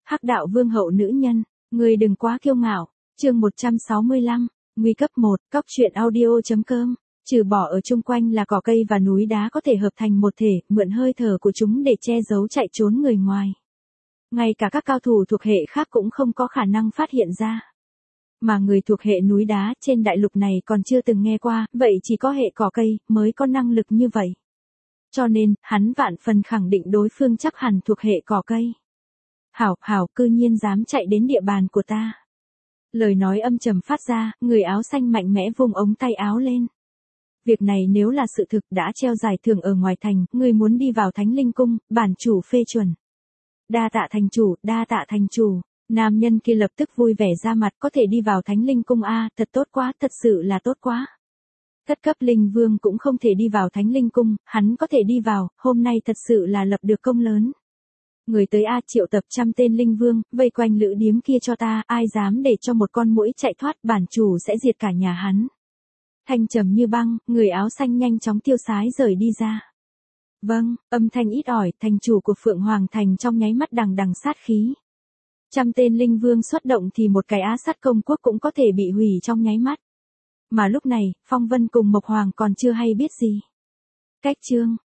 Hắc đạo vương hậu nữ nhân, người đừng quá kiêu ngạo. Chương 165, nguy cấp 1, cóc truyện audio.com. Trừ bỏ ở chung quanh là cỏ cây và núi đá có thể hợp thành một thể, mượn hơi thở của chúng để che giấu chạy trốn người ngoài. Ngay cả các cao thủ thuộc hệ khác cũng không có khả năng phát hiện ra. Mà người thuộc hệ núi đá trên đại lục này còn chưa từng nghe qua, vậy chỉ có hệ cỏ cây mới có năng lực như vậy. Cho nên, hắn vạn phần khẳng định đối phương chắc hẳn thuộc hệ cỏ cây. Hảo, cư nhiên dám chạy đến địa bàn của ta. Lời nói âm trầm phát ra, người áo xanh mạnh mẽ vung ống tay áo lên. Việc này nếu là sự thực đã treo giải thưởng ở ngoài thành, người muốn đi vào Thánh Linh Cung, bản chủ phê chuẩn. Đa tạ thành chủ. Nam nhân kia lập tức vui vẻ ra mặt, có thể đi vào Thánh Linh Cung a, thật tốt quá, thật sự là tốt quá. Thất cấp linh vương cũng không thể đi vào Thánh Linh Cung, hắn có thể đi vào, hôm nay thật sự là lập được công lớn. Người tới a, triệu tập 100 tên linh vương, vây quanh lữ điếm kia cho ta, ai dám để cho một con muỗi chạy thoát, bản chủ sẽ diệt cả nhà hắn. Thanh trầm như băng, người áo xanh nhanh chóng tiêu sái rời đi ra. Vâng, âm thanh ít ỏi, thành chủ của Phượng Hoàng Thành trong nháy mắt đằng sát khí. 100 tên linh vương xuất động thì một cái Á Sát công quốc cũng có thể bị hủy trong nháy mắt. Mà lúc này, Phong Vân cùng Mộc Hoàng còn chưa hay biết gì. Cách chương,